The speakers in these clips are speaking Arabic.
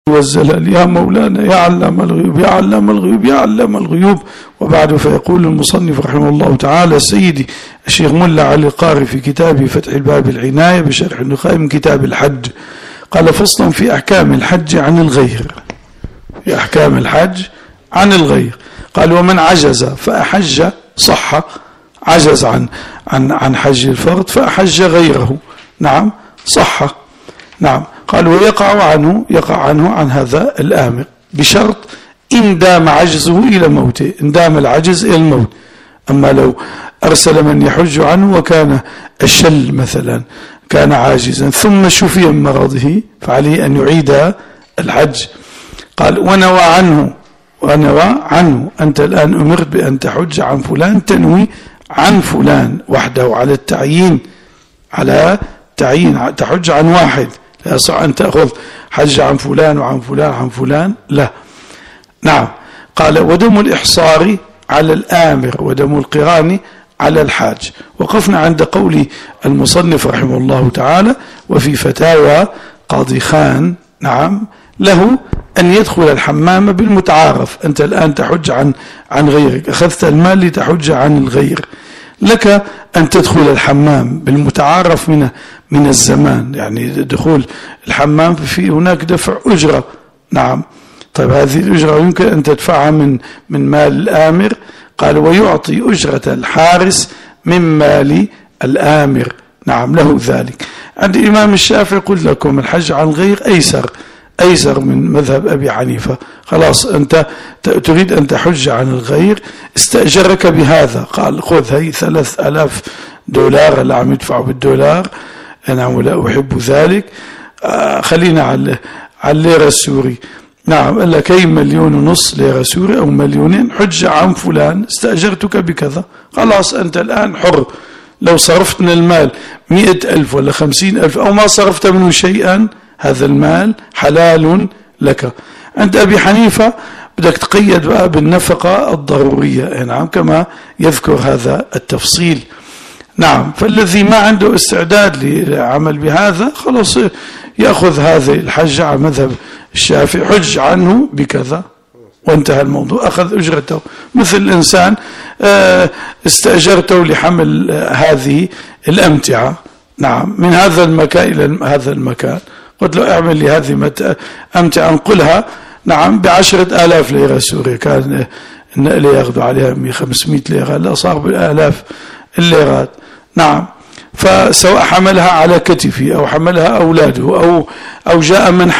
والزلال. يا مولانا يا علام الغيوب يا علام الغيوب يا علام الغيوب. وبعد فيقول المصنف رحمه الله تعالى سيدي الشيخ ملا علي القاري في كتابه فتح الباب العناية بشرح النخاع من كتاب الحج قال فصلا في أحكام الحج عن الغير. في أحكام الحج عن الغير قال ومن عجز فأحج صح، عجز عن حج الفرض فأحج غيره نعم صح نعم. قال ويقع عنه عن هذا الآمر بشرط إن دام عجزه إلى موته، إن دام العجز إلى الموت. أما لو أرسل من يحج عنه وكان الشل مثلا كان عاجزا ثم شفي من مرضه فعليه أن يعيد الحج. قال ونوى عنه أنت الآن أمرت بأن تحج عن فلان، تنوي عن فلان وحده على التعيين، على تعيين تحج عن واحد، لا يصح أن تأخذ حج عن فلان وعن فلان عن فلان لا. نعم. قال ودم الإحصار على الآمر ودم القران على الحاج. وقفنا عند قول المصنف رحمه الله تعالى وفي فتاوى قاضي خان نعم له أن يدخل الحمام بالمتعارف. أنت الآن تحج عن غيرك، أخذت المال لتحج عن الغير، لك أن تدخل الحمام بالمتعارف من الزمان، يعني دخول الحمام في هناك دفع أجرة نعم. طيب هذه الأجرة يمكن أن تدفعها من مال الآمر. قال ويعطي أجرة الحارس من مال الآمر نعم له ذلك. عند الإمام الشافعي قلت لكم الحج عن الغير أيسر من مذهب أبي حنيفة. خلاص أنت تريد أن تحج عن الغير، استأجرك بهذا، قال خذ هي $3000 اللي عم يدفعوا بالدولار أنا ولا أحب ذلك، خلينا على الليرة السوري نعم. قال لك هي 1.5 مليون ليرة سوري أو 2 مليون، حج عن فلان استأجرتك بكذا، خلاص أنت الآن حر. لو صرفت من المال 100,000 ولا 50,000 أو ما صرفت منه شيئا هذا المال حلال لك. عند أبي حنيفة بدك تقيد بقى بالنفقة الضرورية نعم كما يذكر هذا التفصيل نعم. فالذي ما عنده استعداد للعمل بهذا خلاص يأخذ هذه الحج على مذهب الشافعي، حج عنه بكذا وانتهى الموضوع، أخذ أجرته. مثل الإنسان استأجرته لحمل هذه الأمتعة نعم من هذا المكان إلى هذا المكان، قلت له اعمل لي هذه أمتعة انقلها نعم ب10,000 ليرة سورية، كان النقل ياخذوا عليها 500 ليرة، لا صار بالآلاف الليرات نعم. فسواء حملها على كتفه أو حملها أولاده أو جاء من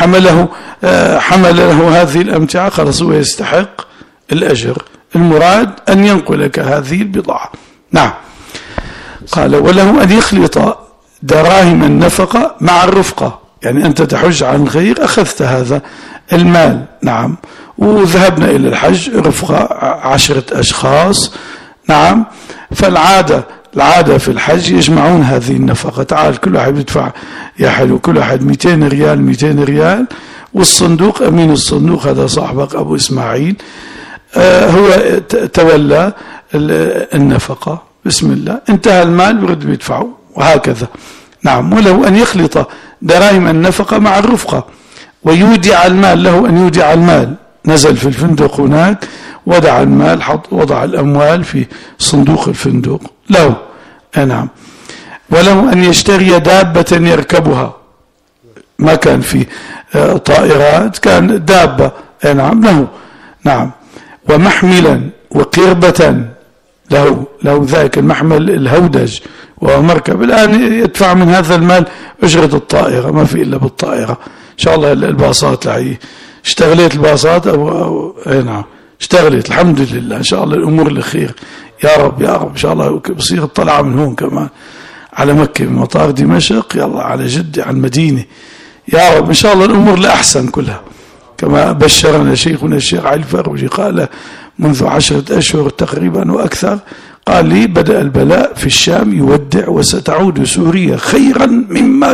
حمل له هذه الأمتعة، خلاص هو يستحق الأجر. المراد أن ينقلك هذه البضاعة نعم. قال وله أن يخلط دراهم النفقة مع الرفقة، يعني أنت تحج عن الغير أخذت هذا المال نعم وذهبنا إلى الحج رفقة 10 أشخاص نعم. فالعادة في الحج يجمعون هذه النفقة، تعال كل واحد يدفع يا حلو كل واحد 200 ريال، والصندوق أمين الصندوق هذا صاحبك أبو إسماعيل هو تولى النفقة، بسم الله انتهى المال برد بيدفعه وهكذا نعم. وله أن يخلط دراهم النفقة مع الرفقة ويودع المال، له أن يودع المال، نزل في الفندق هناك وضع المال، وضع الأموال في صندوق الفندق له نعم. وله أن يشتري دابة يركبها، ما كان في طائرات كان دابة نعم له نعم. ومحملا وقربة له ذاك المحمل الهودج ومركب، الآن يدفع من هذا المال أجرة الطائرة، ما في إلا بالطائرة إن شاء الله. الباصات اشتغلت الباصات أو نعم اشتغلت الحمد لله إن شاء الله الأمور الخير يا رب إن شاء الله. بصير الطلعة من هون كمان على مكة من مطار دمشق يلا على جدة على المدينة يا رب إن شاء الله الأمور لأحسن كلها، كما بشرنا شيخنا الشيخ علي الفروجي قال منذ 10 أشهر تقريبا وأكثر، قال لي بدأ البلاء في الشام يودع وستعود سوريا خيرا مما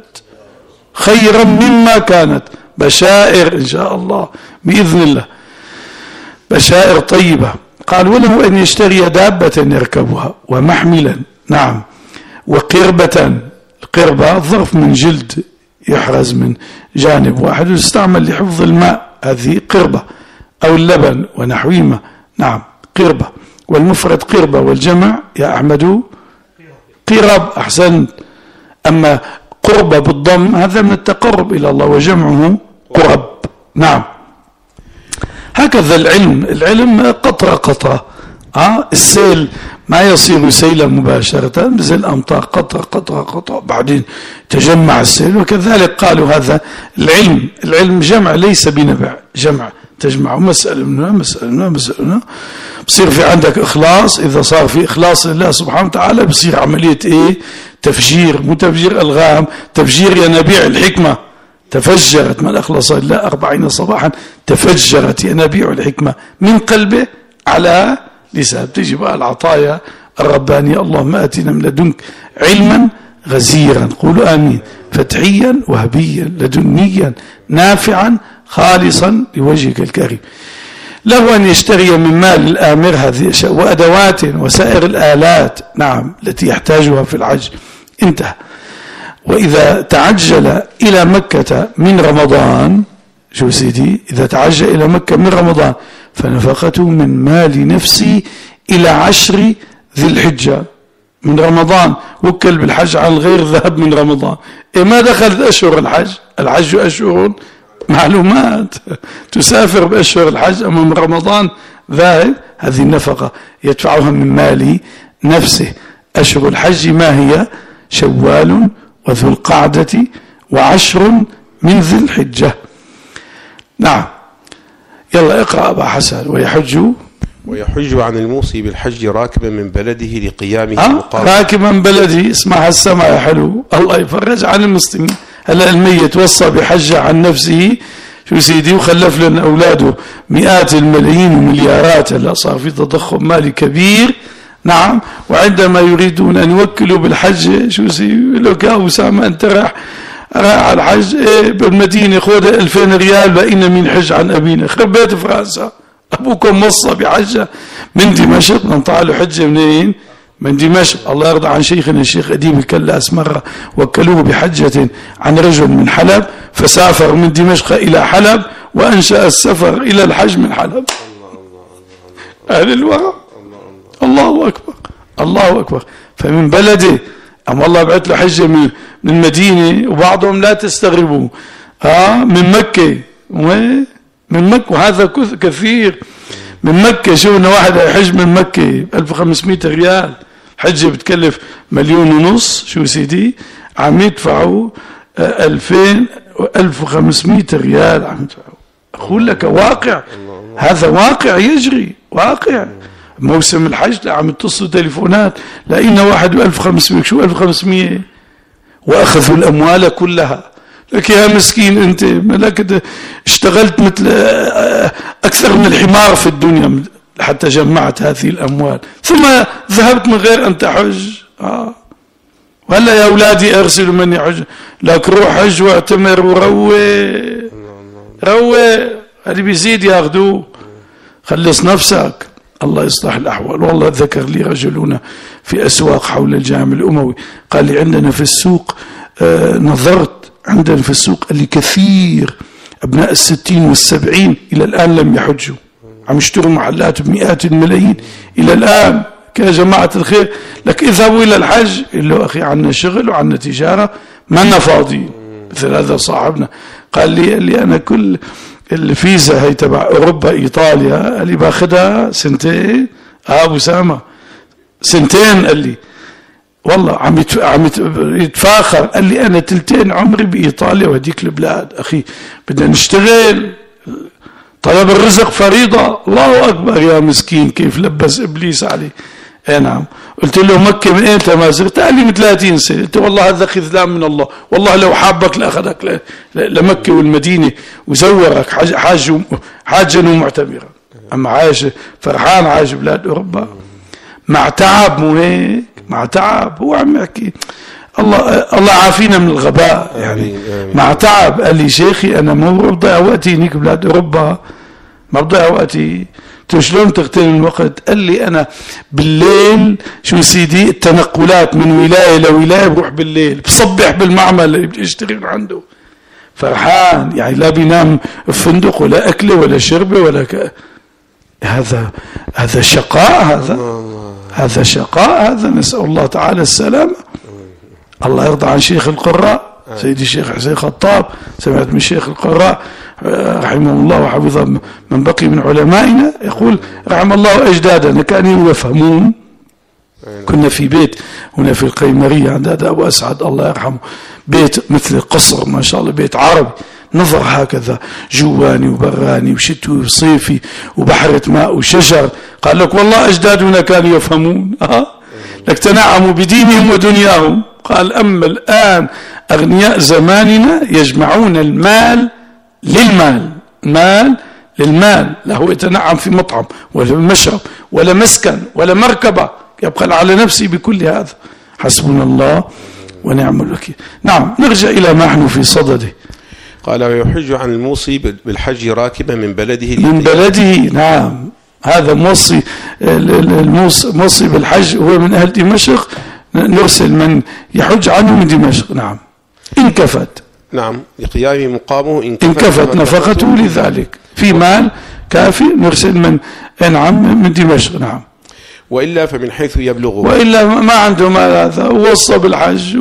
كانت بشائر إن شاء الله بإذن الله، بشائر طيبة. قال وله أن يشتري دابة يركبها ومحملا نعم وقربة، القربة ظرف من جلد يحرز من جانب واحد ويستعمل لحفظ الماء، هذه قربة، أو اللبن ونحوهما. نعم قربة، والمفرد قربة والجمع يا أحمد قرب. أحسنت. أما قربة بالضم هذا من التقرب إلى الله وجمعه قرب. نعم. هكذا العلم قطرة قطرة. السيل ما يصير سيلا مباشرة مثل الأمطار، قطرة قطرة قطرة بعدين تجمع السيل. وكذلك قالوا هذا العلم جمع ليس بنبع، جمع تجمع مسألة منها مسألة منها مسألة منها، بصير في عندك إخلاص. إذا صار في إخلاص لله سبحانه وتعالى بصير عملية إيه؟ تفجير، مو تفجير ألغام، تفجير ينابيع الحكمة. تفجرت من أخلص لله 40 صباحا تفجرت ينابيع الحكمة من قلبه على لسان. تجي بقى العطايا الربانية. اللهم آتنا من لدنك علما غزيرا، قولوا آمين، فتحيا وهبيا لدنيا نافعا خالصا لوجهك الكريم. له أن يشتري من مال الآمر هذه وأدوات وسائر الآلات، نعم، التي يحتاجها في الحج. انتهى. وإذا تعجل إلى مكة من رمضان، شو سيدي، إذا تعجل إلى مكة من رمضان فنفقته من مال نفسي إلى 10 ذي الحجة من رمضان. وكل بالحج عن الغير ذهب من رمضان. ما دخلت أشهر الحج؟ الحج أشهر معلومات، تسافر بأشهر الحج، أما من رمضان ذاهب. هذه النفقة يدفعها من مال نفسه. أشهر الحج ما هي؟ شوال وذو القعدة و10 من ذي الحجة. نعم. يلا اقرأ أبا حسن. ويحج عن الموصي بالحج راكبا من بلده لقيامه راكبا من بلده. اسمع السمع يا حلو، الله يفرج عن المسلمين. هلا الميت وصى بحج عن نفسه، شو سيدي، وخلف لنا أولاده مئات الملايين ومليارات. هلا صار في تضخم مالي كبير. نعم. وعندما يريدون أن يوكلوا بالحج، شو سيدي، لك يا أسامة أنت راح على الحج بالمدينة، خذ 2000 ريال بقينا من حج عن أبينا. خرب بيت فرنسا، أبوكم وصى بحجة من دمشق. نطلع له حجة منين؟ من دمشق. الله يرضى عن شيخنا الشيخ أديب الكلاس، مرة وكلوه بحجة عن رجل من حلب، فسافر من دمشق إلى حلب وأنشأ السفر إلى الحج من حلب. أهل الورع. الله أكبر، الله أكبر. فمن بلده. أما الله بعت له حجة من مدينة، وبعضهم لا تستغربوا من مكة. من مكة، وهذا كثير. من مكة شوفنا واحد يحج من مكة 1500 ريال. حجة بتكلف 1.5 مليون. شو سيدي، عم يدفعوا 1500 ريال عم يدفعوا. أقول لك واقع، هذا واقع يجري، واقع. موسم الحج عم يتصلوا تليفونات، لقينا واحد 1500. شو 1500؟ وأخذوا الأموال كلها. لك يا مسكين أنت، ملك اشتغلت مثل أكثر من الحمار في الدنيا حتى جمعت هذه الأموال، ثم ذهبت من غير أن تحج. وهلا يا أولادي أرسلوا من يحج، لك روح حج واعتمر وروي هذه بيزيد ياخذوه. خلص نفسك، الله يصلح الأحوال. والله ذكر لي رجلنا في أسواق حول الجامع الأموي، قال لي عندنا في السوق، نظرت عندنا في السوق اللي كثير أبناء 60 و70 إلى الآن لم يحجوا، عم يشتروا محلات بمئات الملايين إلى الآن. يا جماعة الخير، لك اذهبوا إلى الحج. قال له أخي عنا شغل وعنا تجارة، ما لنا فاضي. مثل هذا صاحبنا قال لي أنا كل الفيزا هي تبع أوروبا إيطاليا اللي باخدها 2 أبو سامة 2 قال لي والله عم يتفاخر. قال لي أنا 2 عمري بإيطاليا وهديك البلاد. أخي بدنا نشتغل، طلب الرزق فريضة. الله أكبر يا مسكين، كيف لبس إبليس عليه. نعم. قلت له مكة من أنت ما زرت؟ قال لي من 30 سنة. قلت والله هذا خذلان من الله، والله لو حابك لأخذك لمكة والمدينة وزورك حاجا ومعتمرا. أما عايش فرحان، عايش بلاد أوروبا مع تعب، مو هيك؟ مع تعب. هو عم يحكي الله عافينا من الغباء يعني. مع تعب. قال لي شيخي أنا ما بضيع وقتي هنيك بلاد أوروبا، ما بضيع وقتي. شلون تغتنم الوقت؟ قال لي أنا بالليل، شو سيدي، التنقلات من ولاية لولاية بروح بالليل، بصبح بالمعمل اللي بدي اشتغل عنده. فرحان، يعني لا بينام في فندق ولا أكله ولا شربه ولا هذا شقاء، هذا شقاء، هذا نسأل الله تعالى السلامة. الله يرضى عن شيخ القراء سيدي الشيخ حسين خطاب، سمعت من شيخ القراء رحمه الله وحفظه من بقي من علمائنا يقول رحم الله أجدادنا كانوا يفهمون. كنا في بيت هنا في القيمرية عند هذا أبو أسعد الله يرحمه، بيت مثل القصر ما شاء الله، بيت عربي نظر هكذا جواني وبراني وشتوي وصيفي وبحرة ماء وشجر. قال لك والله أجدادنا كانوا يفهمون، لك تنعموا بدينهم ودنياهم. قال أما الآن أغنياء زماننا يجمعون المال للمال، المال للمال، لا هو يتنعم في مطعم ولا مشرب ولا مسكن ولا مركبة، يبخل على نفسه بكل هذا. حسبنا الله ونعم الوكيل. نعم، نرجع إلى ما نحن في صدده. قال ويحج عن الموصي بالحج راكبا من بلده من بلده. نعم، هذا موصي بالحج هو من أهل دمشق، نرسل من يحج عنه من دمشق. نعم، إن كفت. نعم، لقيام مقامه إن كفت نفقته لذلك، في مال كافي نرسل من أنعم من دمشق. نعم، وإلا فمن حيث يبلغه، وإلا ما عنده مال هذا ووصى بالحج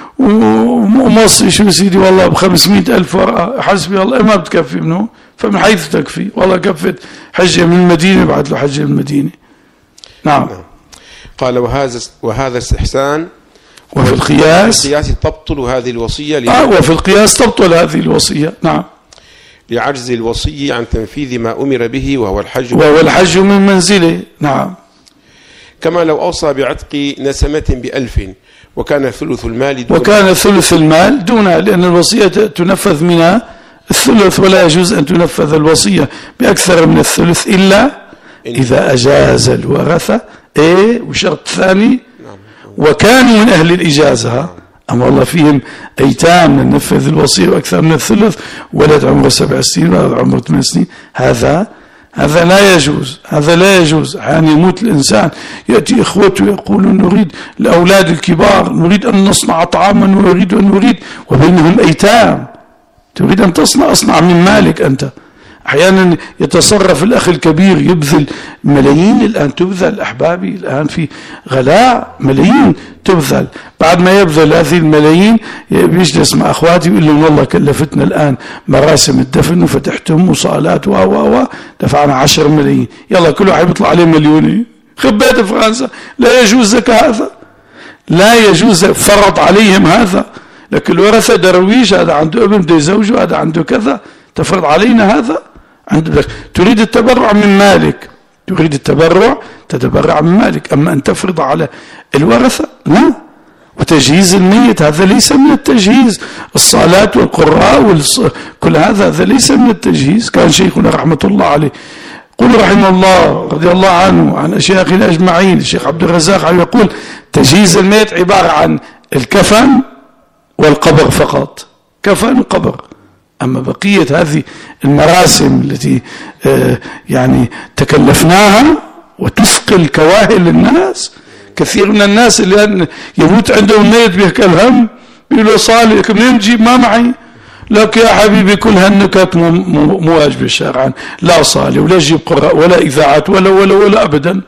وموصي شو سيدي والله ب500,000 ورقة حسبي الله ما بتكفي منه، فمن حيث تكفي والله كفت حجة من المدينة بعد له حجة من المدينة. نعم. قال وهذا استحسان. وفي القياس تبطل هذه الوصية وفي القياس تبطل هذه الوصية. نعم، لعجز الوصي عن تنفيذ ما أمر به وهو الحج من منزله. نعم، كما لو أوصى بعتق نسمة ب1000 وكان ثلث المال دونها، لأن الوصية تنفذ منها الثلث، ولا يجوز أن تنفذ الوصية بأكثر من الثلث إلا إذا أجاز الورثة. وشرط ثاني وكانوا من أهل الإجازة. أما والله فيهم أيتام ننفذ الوصية وأكثر من الثلث، ولد عمره 7 سنين ولد عمره 8 سنين، هذا لا يجوز، هذا لا يجوز. أحيانا يموت الإنسان يأتي إخوته يقولون نريد الأولاد الكبار نريد أن نصنع طعاما ونريد وبينهم أيتام، تريد أن أصنع من مالك أنت. أحيانا يتصرف الأخ الكبير يبذل ملايين، الآن تبذل أحبابي، الآن في غلاء ملايين تبذل، بعد ما يبذل هذه الملايين بيجلس مع أخواتي ويقول لهم والله كلفتنا الآن مراسم الدفن وفتحتهم وصالات دفعنا 10 ملايين، يلا كل واحد يطلع عليه 1,000,000. خبيت فرنسا لا يجوز لك هذا، لا يجوز، فرض عليهم هذا. لكن الورثة درويش، هذا عنده ابن بده يزوجه، هذا عنده كذا، تفرض علينا هذا. تريد التبرع من مالك، تريد التبرع تتبرع من مالك، أما أن تفرض على الورثة لا. وتجهيز الميت هذا ليس من التجهيز، الصلاة والقراء كل هذا ليس من التجهيز. كان شيخنا رحمة الله عليه قل رحمه الله رضي الله عنه عن أشياخنا أجمعين الشيخ عبد الرزاق يقول تجهيز الميت عبارة عن الكفن والقبر فقط، كفن وقبر. أما بقية هذه المراسم التي يعني تكلفناها وتثقل كواهل الناس، كثير من الناس اللي يموت عندهم ميت بيحكي الهم بيقولوا صالح منين نجيب ما معي، لك يا حبيبي كل هالنكات مو واجبة شرعا، لا صالح ولا جيب قراء ولا إذاعات ولا أبدا.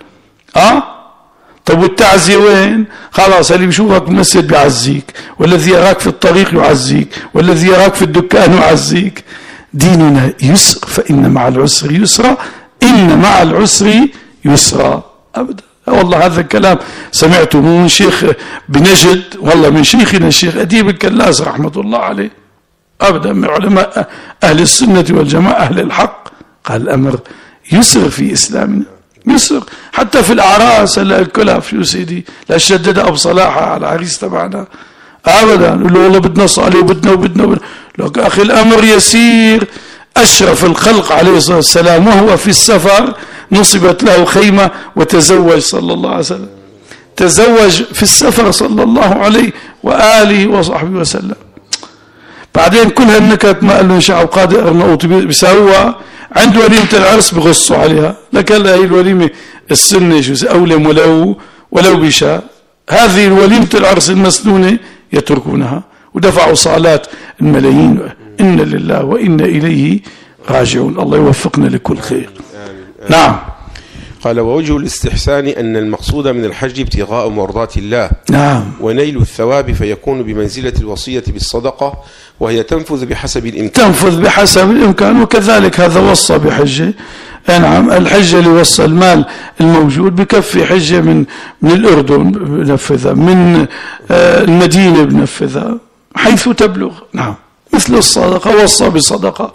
طب والتعزية وين؟ خلاص اللي بيشوفك بالمسجد بيعزيك، والذي يراك في الطريق يعزيك، والذي يراك في الدكان يعزيك. ديننا يسر، فإن مع العسر يسرا، إن مع العسر يسرا. أبدا والله هذا الكلام سمعته من شيخ بنجد، والله من شيخنا الشيخ أديب الكلاس رحمة الله عليه، أبدا من علماء أهل السنة والجماعة أهل الحق. قال الأمر يسر في إسلامنا، يسر حتى في الأعراس. الكلها شو سيدي لا شدد أبو صلاحة على العريس تبعنا أبدا، يقول له والله بدنا صالح وبدنا لك أخي الأمر يسير. أشرف الخلق عليه الصلاة والسلام وهو في السفر نصبت له خيمة وتزوج صلى الله عليه وسلم، تزوج في السفر صلى الله عليه وآله وصحبه وسلم. بعدين كل هالنكت ما قال له شعب قادر أرناؤوط بيساووها عند وليمة العرس بغصوا عليها، لكن هي الوليمة السنة شو أولم ولو بشاء. هذه وليمة العرس المسنونة يتركونها ودفعوا صالات الملايين. إن لله وإنا إليه راجعون. الله يوفقنا لكل خير. نعم. قال ووجه الاستحسان أن المقصود من الحج ابتغاء مرضات الله نعم ونيل الثواب، فيكون بمنزلة الوصية بالصدقة، وهي تنفذ بحسب الإمكان. تنفذ بحسب الإمكان، وكذلك هذا وصى بحجة. نعم الحجة اللي وصى المال الموجود بكفي حجة من الأردن بنفذها، من المدينة بنفذها حيث تبلغ. نعم مثل الصدقة وصى بصدقة،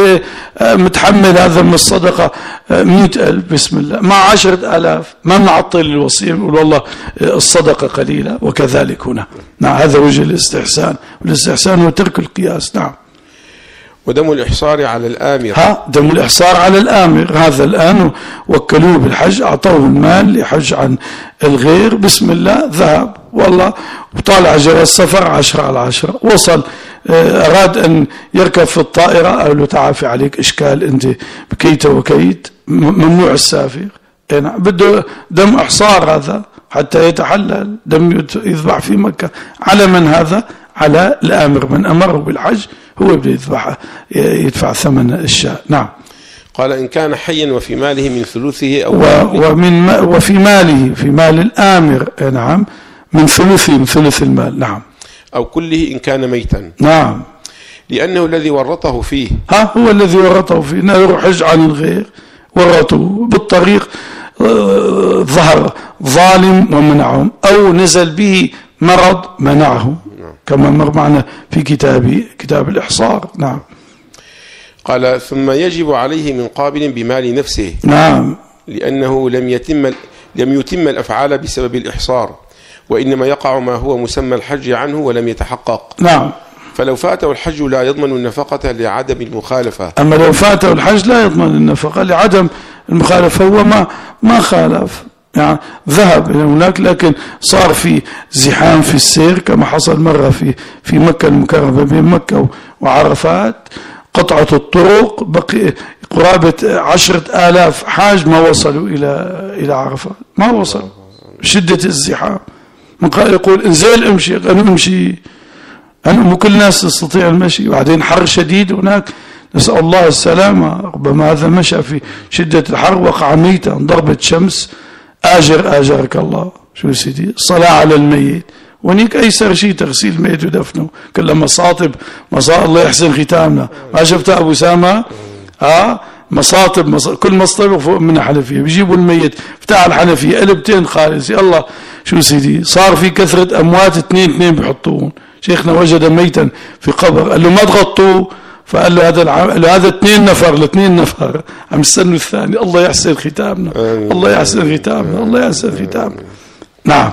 متحمل هذا من الصدقة 100,000 بسم الله مع 10,000 ما نعطل الوصية نقول والله الصدقة قليلة، وكذلك هنا. نعم هذا وجه الاستحسان، والاستحسان هو ترك القياس. نعم. ودم الإحصار على الآمر. دم الإحصار على الآمر، هذا الآن وكلوه بالحج، أعطوه المال لحج عن الغير، بسم الله ذهب والله وطالع جرى السفر 10/10، وصل أراد أن يركب في الطائرة قال له تعافي عليك إشكال أنت بكيت وكيت ممنوع السافر. بده دم إحصار هذا حتى يتحلل، دم يذبح في مكة. على من هذا؟ على الآمر، من أمره بالحج هو بده يذبحه يدفع ثمن الشاء. نعم. قال إن كان حيا وفي ماله من ثلثه أو وفي ماله، في مال الآمر نعم من ثلث المال. نعم. أو كله إن كان ميتا. نعم. لأنه الذي ورطه فيه. هو الذي ورطه فيه، إنه يروح حج عن الغير، ورطه بالطريق، ظهر ظالم ومنعهم، أو نزل به مرض منعه، كما مر معنا في كتاب الإحصار. نعم. قال ثم يجب عليه من قابل بمال نفسه. نعم. لأنه لم يتم الأفعال بسبب الإحصار، وإنما يقع ما هو مسمى الحج عنه ولم يتحقق. نعم. فلو فاته الحج لا يضمن النفقة لعدم المخالفة. أما لو فاته الحج لا يضمن النفقة لعدم المخالفة، هو ما خالف، يعني ذهب إلى هناك لكن صار في زحام في السير، كما حصل مرة في مكة المكرمة بين مكة وعرفات، قطعت الطرق، بقي قرابة 10,000 حاج ما وصلوا إلى عرفات، ما وصلوا شدة الزحام. من قال يقول انزل امشي، قالوا امشي أنا مو كل الناس تستطيع المشي، وبعدين حر شديد هناك نسأل الله السلامة، ربما هذا مشى في شدة الحر وقع ميتا، ضربة شمس، آجرك الله. شو سيدي الصلاة على الميت، ونيك أيسر شيء تغسيل الميت ودفنه، كل مصاطب الله يحسن ختامنا. ما شفت أبو سامة مصاطب كل مصطبة فوق منها حنفية، بيجيبوا الميت بتاع الحنفية قلبتين خالص. يا الله شو سيدي صار في كثرة أموات، اثنين بيحطوهم. شيخنا وجد ميتا في قبر، قال له ما تغطوه، فقال له هذا 2 نفر عم يستنوا الثاني. الله يحسن ختامنا، الله يحسن ختامنا، الله يحسن ختامنا. نعم.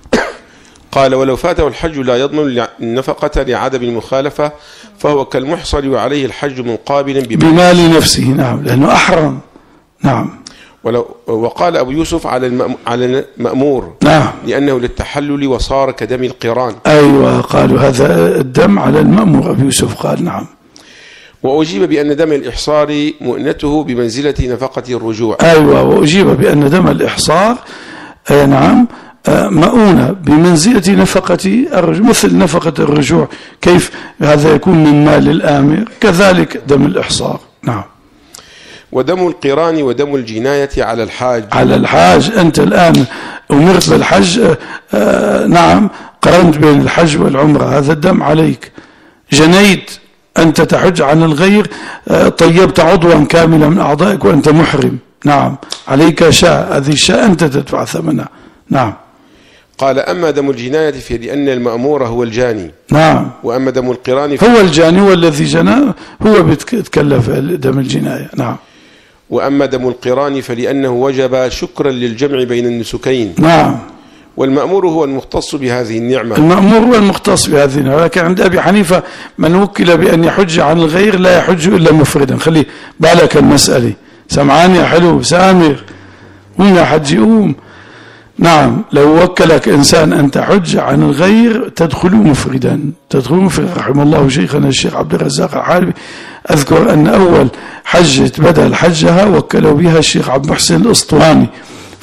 قال ولو فاته الحج لا يضمن النفقة لعدم المخالفة، فهو كالمحصر وعليه الحج مقابلا بمال نفسه. نعم لأنه أحرم. نعم. وقال أبو يوسف على المأمور. نعم. لأنه للتحلل وصار كدم القران. أيوة قالوا هذا الدم على المأمور، أبو يوسف قال. نعم. وأجيب بأن دم الإحصار مؤنته بمنزلة نفقة الرجوع. أيوة وأجيب بأن دم الإحصار نعم مؤونة بمنزلة نفقة الرجوع، مثل نفقة الرجوع، كيف هذا يكون من مال الآمر، كذلك دم الإحصار. نعم. ودم القران ودم الجناية على الحاج. أنت الآن أمرت بالحج، نعم قرنت بين الحج والعمرة، هذا الدم عليك. جنيت أنت تحج عن الغير، طيبت عضوا كاملا من أعضائك وأنت محرم. نعم عليك شاء، هذه الشاء أنت تدفع ثمنها. نعم. قال أما دم الجناية فلأن المأمور هو الجاني. نعم. وأما دم القران هو الجاني والذي جنى هو بيتكلف دم الجناية. نعم. وأما دم القران فلأنه وجب شكرا للجمع بين النسكين. نعم. والمأمور هو المختص بهذه النعمة. المأمور هو المختص بهذه النعمة، لكن عند أبي حنيفة من وكل بأن يحج عن الغير لا يحج إلا مفردا. خلي بالك المسألة، سمعان يا حلو سامر، قوم يا حجي قوم. نعم لو وكلك إنسان أن تحج عن الغير تدخلوا مفردا. رحم الله شيخنا الشيخ عبد الرزاق الحالبي، أذكر أن أول حجة بدأ الحجها وكلوا بها الشيخ عبد المحسن الأسطواني،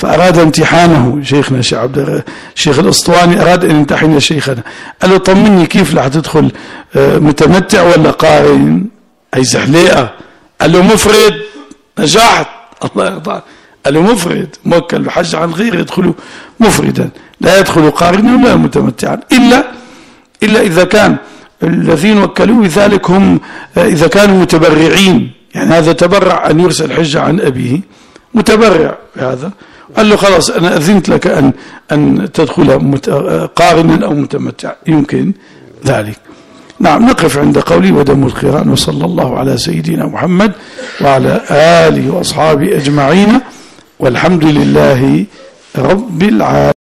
فأراد امتحانه شيخنا الشيخ الأسطواني أراد أن يمتحن شيخنا، قال له طمني كيف رح تدخل متمتع ولا قارن؟ أي زحليقة. قال له مفرد، نجحت الله يرضى. قال له مفرد موكل بحج عن غير يدخلوا مفردا، لا يدخل قارنا ولا متمتعا إلا إذا كان الذين وكلوا بذلك هم إذا كانوا متبرعين، يعني هذا تبرع أن يرسل حجة عن أبيه متبرع بهذا، قال له خلاص أنا أذنت لك أن تدخل قارنا أو متمتع، يمكن ذلك. نعم، نقف عند قولي ودم القران، وصلى الله على سيدنا محمد وعلى آله وأصحابه أجمعين، والحمد لله رب العالمين.